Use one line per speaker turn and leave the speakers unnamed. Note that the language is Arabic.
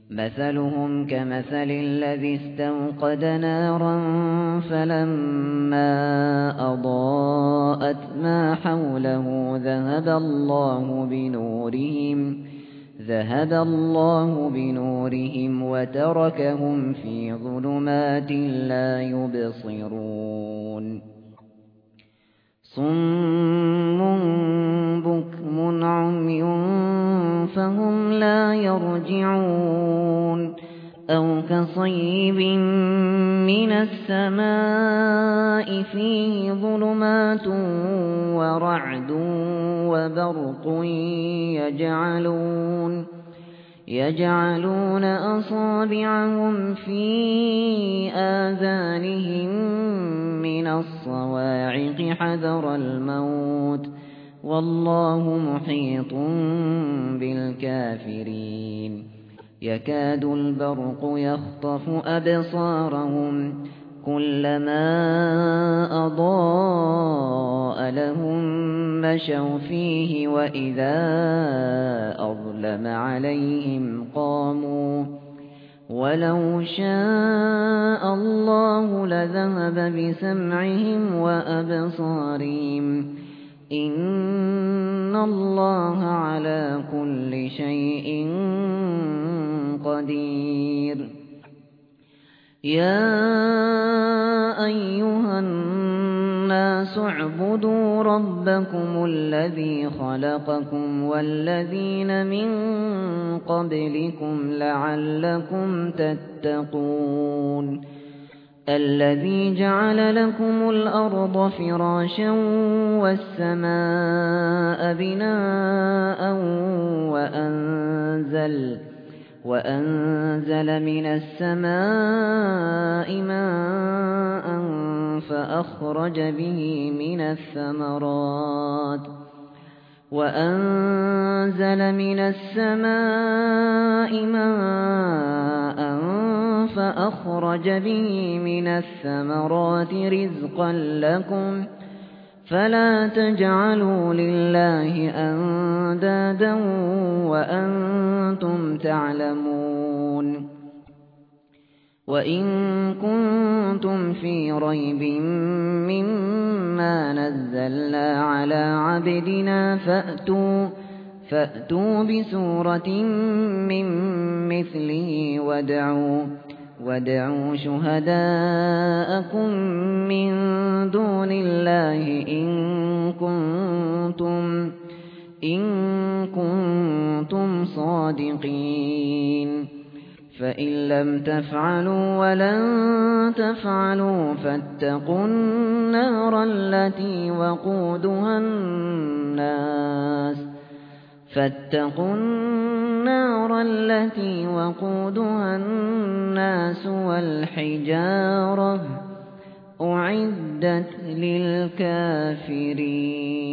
مثلهم كمثل الذي استوقد نارا فلما أضاءت ما حوله ذهب الله بنورهم وتركهم في ظلمات لا يبصرون صم بكم عمي فهم لا يرجعون أو كصيب من السماء فيه ظلمات ورعد وبرق يجعلون أصابعهم في آذانهم من الصواعق حذر الموت والله محيط بالكافرين يكاد البرق يخطف أبصارهم كلما أضاء لهم مشوا فيه وإذا أظلم عليهم قاموا ولو شاء الله لذهب بسمعهم وأبصارهم إن الله على كل شيء قدير يا أيها الناس اعبدوا ربكم الذي خلقكم والذين من قبلكم لعلكم تتقون الذي جعل لكم الأرض فراشا والسماء بناء وأنزل من السماء ماء فأخرج به من الثمرات رزقا لكم فلا تجعلوا لله أندادا وأنتم تعلمون وإن كنتم في ريب مما نزلنا على عبدنا فأتوا بسورة من مثله وادعوا شهداءكم من دون الله إن كنتم صادقين فإن لم تفعلوا ولن تفعلوا فاتقوا النار التي وقودها الناس والحجارة أعدت للكافرين